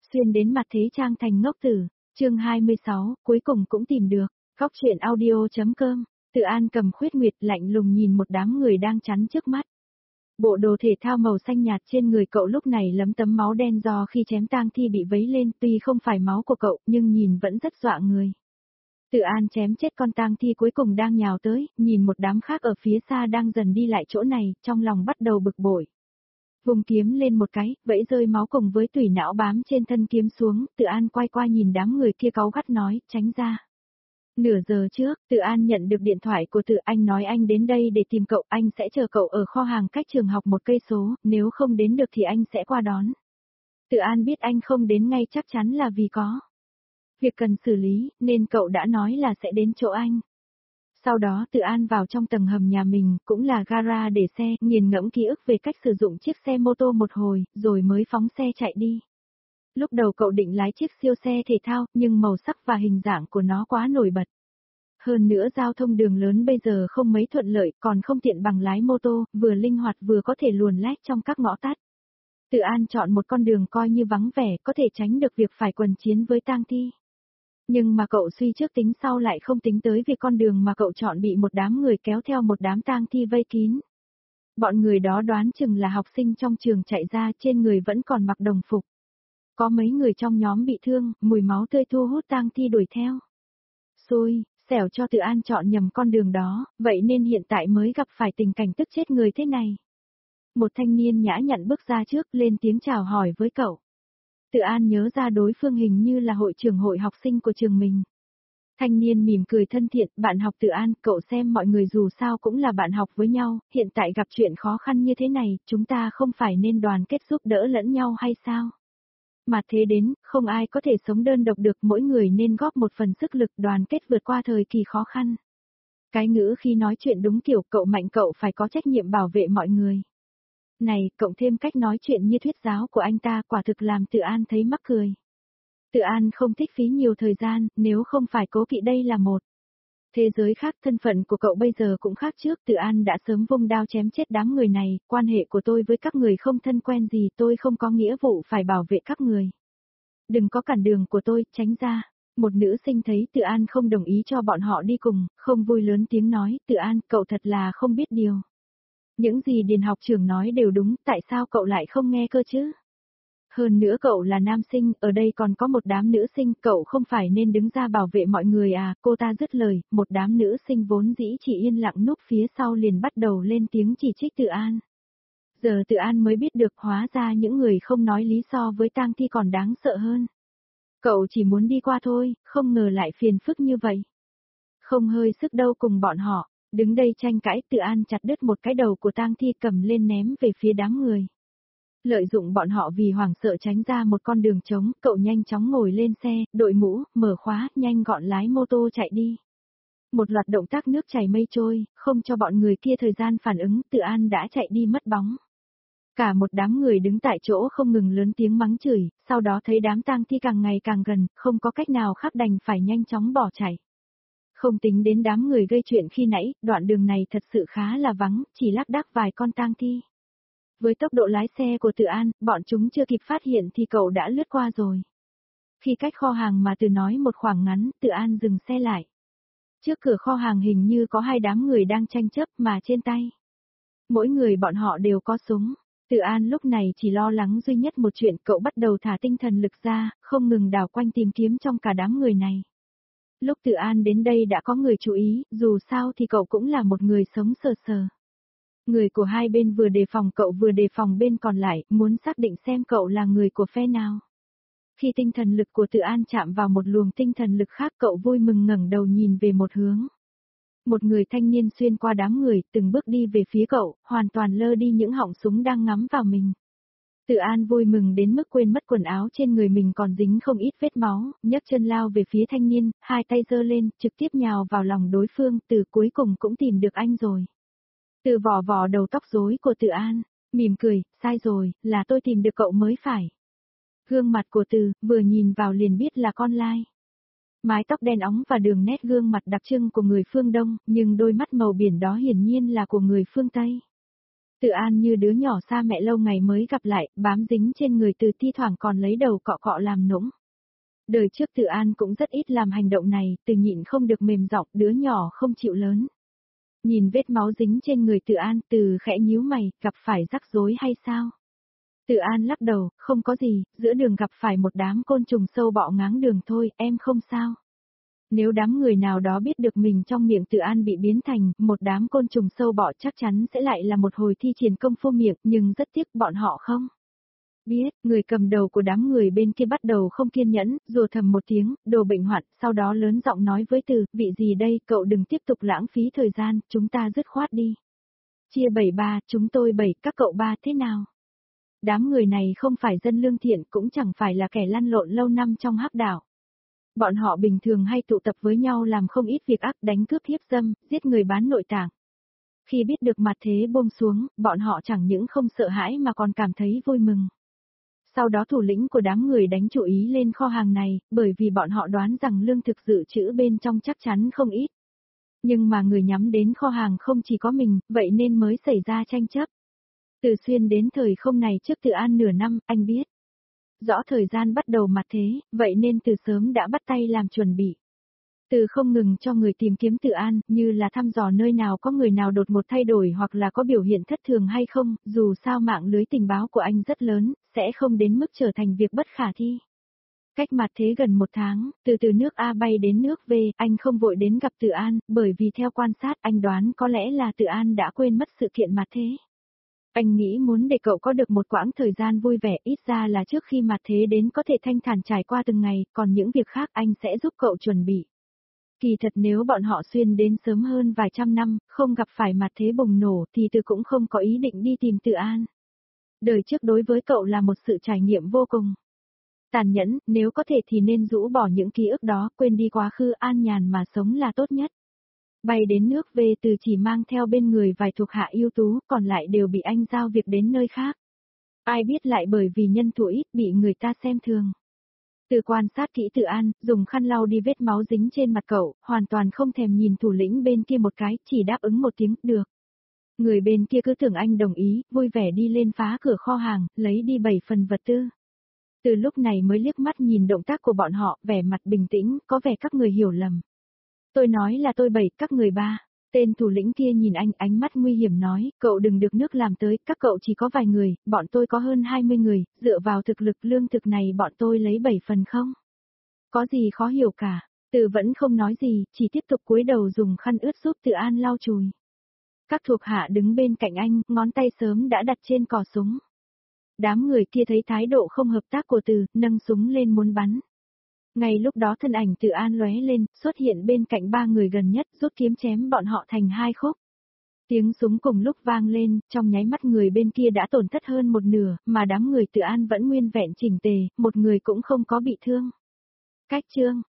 Xuyên đến mặt thế trang thành ngốc tử, chương 26, cuối cùng cũng tìm được, góc truyện audio.com, Tự An cầm khuyết nguyệt lạnh lùng nhìn một đám người đang chắn trước mắt. Bộ đồ thể thao màu xanh nhạt trên người cậu lúc này lấm tấm máu đen do khi chém tang thi bị vấy lên, tuy không phải máu của cậu nhưng nhìn vẫn rất dọa người. Tự An chém chết con tang thi cuối cùng đang nhào tới, nhìn một đám khác ở phía xa đang dần đi lại chỗ này, trong lòng bắt đầu bực bội. Vùng kiếm lên một cái, vẫy rơi máu cùng với tủy não bám trên thân kiếm xuống, Tự An quay qua nhìn đám người kia cáu gắt nói, tránh ra. Nửa giờ trước, Tự An nhận được điện thoại của Tự Anh nói anh đến đây để tìm cậu, anh sẽ chờ cậu ở kho hàng cách trường học 1 cây số, nếu không đến được thì anh sẽ qua đón. Tự An biết anh không đến ngay chắc chắn là vì có việc cần xử lý, nên cậu đã nói là sẽ đến chỗ anh. Sau đó Tự An vào trong tầng hầm nhà mình, cũng là gara để xe, nghiền ngẫm ký ức về cách sử dụng chiếc xe mô tô một hồi, rồi mới phóng xe chạy đi. Lúc đầu cậu định lái chiếc siêu xe thể thao, nhưng màu sắc và hình dạng của nó quá nổi bật. Hơn nữa giao thông đường lớn bây giờ không mấy thuận lợi, còn không tiện bằng lái mô tô, vừa linh hoạt vừa có thể luồn lách trong các ngõ tắt. Tự An chọn một con đường coi như vắng vẻ, có thể tránh được việc phải quần chiến với tang thi. Nhưng mà cậu suy trước tính sau lại không tính tới việc con đường mà cậu chọn bị một đám người kéo theo một đám tang thi vây kín. Bọn người đó đoán chừng là học sinh trong trường chạy ra, trên người vẫn còn mặc đồng phục. Có mấy người trong nhóm bị thương, mùi máu tươi thu hút tang thi đuổi theo. Xui, xẻo cho Tự An chọn nhầm con đường đó, vậy nên hiện tại mới gặp phải tình cảnh tức chết người thế này. Một thanh niên nhã nhặn bước ra trước, lên tiếng chào hỏi với cậu. Tự An nhớ ra đối phương hình như là hội trưởng hội học sinh của trường mình. Thanh niên mỉm cười thân thiện, bạn học Tự An, cậu xem mọi người dù sao cũng là bạn học với nhau, hiện tại gặp chuyện khó khăn như thế này, chúng ta không phải nên đoàn kết giúp đỡ lẫn nhau hay sao? Mà thế đến, không ai có thể sống đơn độc được, mỗi người nên góp một phần sức lực đoàn kết vượt qua thời kỳ khó khăn. Cái ngữ khi nói chuyện đúng kiểu cậu mạnh cậu phải có trách nhiệm bảo vệ mọi người. Này, cộng thêm cách nói chuyện như thuyết giáo của anh ta quả thực làm Tự An thấy mắc cười. Tự An không thích phí nhiều thời gian, nếu không phải cố kỵ đây là một thế giới khác, thân phận của cậu bây giờ cũng khác trước. Tự An đã sớm vung đao chém chết đám người này, quan hệ của tôi với các người không thân quen gì, tôi không có nghĩa vụ phải bảo vệ các người. Đừng có cản đường của tôi, tránh ra. Một nữ sinh thấy Tự An không đồng ý cho bọn họ đi cùng, không vui lớn tiếng nói, Tự An, cậu thật là không biết điều. Những gì Điền học trưởng nói đều đúng, tại sao cậu lại không nghe cơ chứ? Hơn nữa cậu là nam sinh, ở đây còn có một đám nữ sinh, cậu không phải nên đứng ra bảo vệ mọi người à? Cô ta dứt lời, một đám nữ sinh vốn dĩ chỉ yên lặng núp phía sau liền bắt đầu lên tiếng chỉ trích Tự An. Giờ Tự An mới biết được hóa ra những người không nói lý so với tang thi còn đáng sợ hơn. Cậu chỉ muốn đi qua thôi, không ngờ lại phiền phức như vậy. Không hơi sức đâu cùng bọn họ, đứng đây tranh cãi. Tự An chặt đứt một cái đầu của tang thi cầm lên ném về phía đám người. Lợi dụng bọn họ vì hoảng sợ tránh ra một con đường trống, cậu nhanh chóng ngồi lên xe, đội mũ, mở khóa, nhanh gọn lái mô tô chạy đi. Một loạt động tác nước chảy mây trôi, không cho bọn người kia thời gian phản ứng, Tự An đã chạy đi mất bóng. Cả một đám người đứng tại chỗ không ngừng lớn tiếng mắng chửi, sau đó thấy đám tang thi càng ngày càng gần, không có cách nào khác đành phải nhanh chóng bỏ chạy. Không tính đến đám người gây chuyện khi nãy, đoạn đường này thật sự khá là vắng, chỉ lác đác vài con tang thi. Với tốc độ lái xe của Tự An, bọn chúng chưa kịp phát hiện thì cậu đã lướt qua rồi. Khi cách kho hàng mà Từ nói một khoảng ngắn, Tự An dừng xe lại. Trước cửa kho hàng hình như có 2 đám người đang tranh chấp mà trên tay. Mỗi người bọn họ đều có súng. Tự An lúc này chỉ lo lắng duy nhất một chuyện, cậu bắt đầu thả tinh thần lực ra, không ngừng đảo quanh tìm kiếm trong cả đám người này. Lúc Tự An đến đây đã có người chú ý, dù sao thì cậu cũng là một người sống sờ sờ. Người của hai bên vừa đề phòng cậu vừa đề phòng bên còn lại, muốn xác định xem cậu là người của phe nào. Khi tinh thần lực của Tự An chạm vào một luồng tinh thần lực khác, cậu vui mừng ngẩng đầu nhìn về một hướng. Một người thanh niên xuyên qua đám người, từng bước đi về phía cậu, hoàn toàn lơ đi những họng súng đang ngắm vào mình. Tự An vui mừng đến mức quên mất quần áo trên người mình còn dính không ít vết máu, nhấc chân lao về phía thanh niên, hai tay giơ lên, trực tiếp nhào vào lòng đối phương, Từ cuối cùng cũng tìm được anh rồi. Từ vò vò đầu tóc rối của Tự An, mỉm cười, sai rồi, là tôi tìm được cậu mới phải. Gương mặt của Từ, vừa nhìn vào liền biết là con lai. Mái tóc đen óng và đường nét gương mặt đặc trưng của người phương Đông, nhưng đôi mắt màu biển đó hiển nhiên là của người phương Tây. Tự An như đứa nhỏ xa mẹ lâu ngày mới gặp lại, bám dính trên người Từ, thi thoảng còn lấy đầu cọ cọ làm nũng. Đời trước Tự An cũng rất ít làm hành động này, Từ nhịn không được mềm giọng, đứa nhỏ không chịu lớn. Nhìn vết máu dính trên người Tự An, Từ khẽ nhíu mày, gặp phải rắc rối hay sao? Tự An lắc đầu, không có gì, giữa đường gặp phải một đám côn trùng sâu bọ ngáng đường thôi, em không sao. Nếu đám người nào đó biết được mình trong miệng Tự An bị biến thành một đám côn trùng sâu bọ chắc chắn sẽ lại là một hồi thi triển công phu miệng, nhưng rất tiếc bọn họ không. Biết, người cầm đầu của đám người bên kia bắt đầu không kiên nhẫn, rùa thầm một tiếng, đồ bệnh hoạn, sau đó lớn giọng nói với Từ, vị gì đây, cậu đừng tiếp tục lãng phí thời gian, chúng ta dứt khoát đi. Chia 7-3, chúng tôi 7, các cậu 3 thế nào? Đám người này không phải dân lương thiện, cũng chẳng phải là kẻ lăn lộn lâu năm trong hắc đảo. Bọn họ bình thường hay tụ tập với nhau làm không ít việc ác, đánh cướp hiếp dâm, giết người bán nội tạng. Khi biết được mặt thế buông xuống, bọn họ chẳng những không sợ hãi mà còn cảm thấy vui mừng. Sau đó thủ lĩnh của đám người đánh chú ý lên kho hàng này, bởi vì bọn họ đoán rằng lương thực dự trữ bên trong chắc chắn không ít. Nhưng mà người nhắm đến kho hàng không chỉ có mình, vậy nên mới xảy ra tranh chấp. Từ Xuyên đến thời không này trước Tự An nửa năm, anh biết. Rõ thời gian bắt đầu mặt thế, vậy nên từ sớm đã bắt tay làm chuẩn bị. Từ không ngừng cho người tìm kiếm Tự An, như là thăm dò nơi nào có người nào đột ngột thay đổi hoặc là có biểu hiện thất thường hay không, dù sao mạng lưới tình báo của anh rất lớn, sẽ không đến mức trở thành việc bất khả thi. Cách mặt thế gần 1 tháng, từ nước A bay đến nước V, anh không vội đến gặp Tự An, bởi vì theo quan sát anh đoán có lẽ là Tự An đã quên mất sự kiện mặt thế. Anh nghĩ muốn để cậu có được một quãng thời gian vui vẻ, ít ra là trước khi mặt thế đến có thể thanh thản trải qua từng ngày, còn những việc khác anh sẽ giúp cậu chuẩn bị. Kỳ thật nếu bọn họ xuyên đến sớm hơn vài trăm năm, không gặp phải mặt thế bùng nổ thì Từ cũng không có ý định đi tìm Tự An. Đời trước đối với cậu là một sự trải nghiệm vô cùng tàn nhẫn, nếu có thể thì nên rũ bỏ những ký ức đó, quên đi quá khứ, an nhàn mà sống là tốt nhất. Bay đến nước về, Từ chỉ mang theo bên người vài thuộc hạ ưu tú, còn lại đều bị anh giao việc đến nơi khác. Ai biết lại bởi vì nhân thủ ít bị người ta xem thường. Từ quan sát kỹ Tự An, dùng khăn lau đi vết máu dính trên mặt cậu, hoàn toàn không thèm nhìn thủ lĩnh bên kia một cái, chỉ đáp ứng một tiếng, được. Người bên kia cứ tưởng anh đồng ý, vui vẻ đi lên phá cửa kho hàng, lấy đi 7 phần vật tư. Từ lúc này mới liếc mắt nhìn động tác của bọn họ, vẻ mặt bình tĩnh, có vẻ các người hiểu lầm. Tôi nói là tôi 7, các người 3. Tên thủ lĩnh kia nhìn anh, ánh mắt nguy hiểm nói, cậu đừng được nước làm tới, các cậu chỉ có vài người, bọn tôi có hơn 20 người, dựa vào thực lực lương thực này bọn tôi lấy 7 phần không? Có gì khó hiểu cả, Từ vẫn không nói gì, chỉ tiếp tục cúi đầu dùng khăn ướt giúp Tự An lau chùi. Các thuộc hạ đứng bên cạnh anh, ngón tay sớm đã đặt trên cò súng. Đám người kia thấy thái độ không hợp tác của Từ, nâng súng lên muốn bắn. Ngay lúc đó thân ảnh Tự An lóe lên, xuất hiện bên cạnh 3 người gần nhất, rút kiếm chém bọn họ thành 2 khúc. Tiếng súng cùng lúc vang lên, trong nháy mắt người bên kia đã tổn thất hơn một nửa, mà đám người Tự An vẫn nguyên vẹn chỉnh tề, một người cũng không có bị thương. Cách chương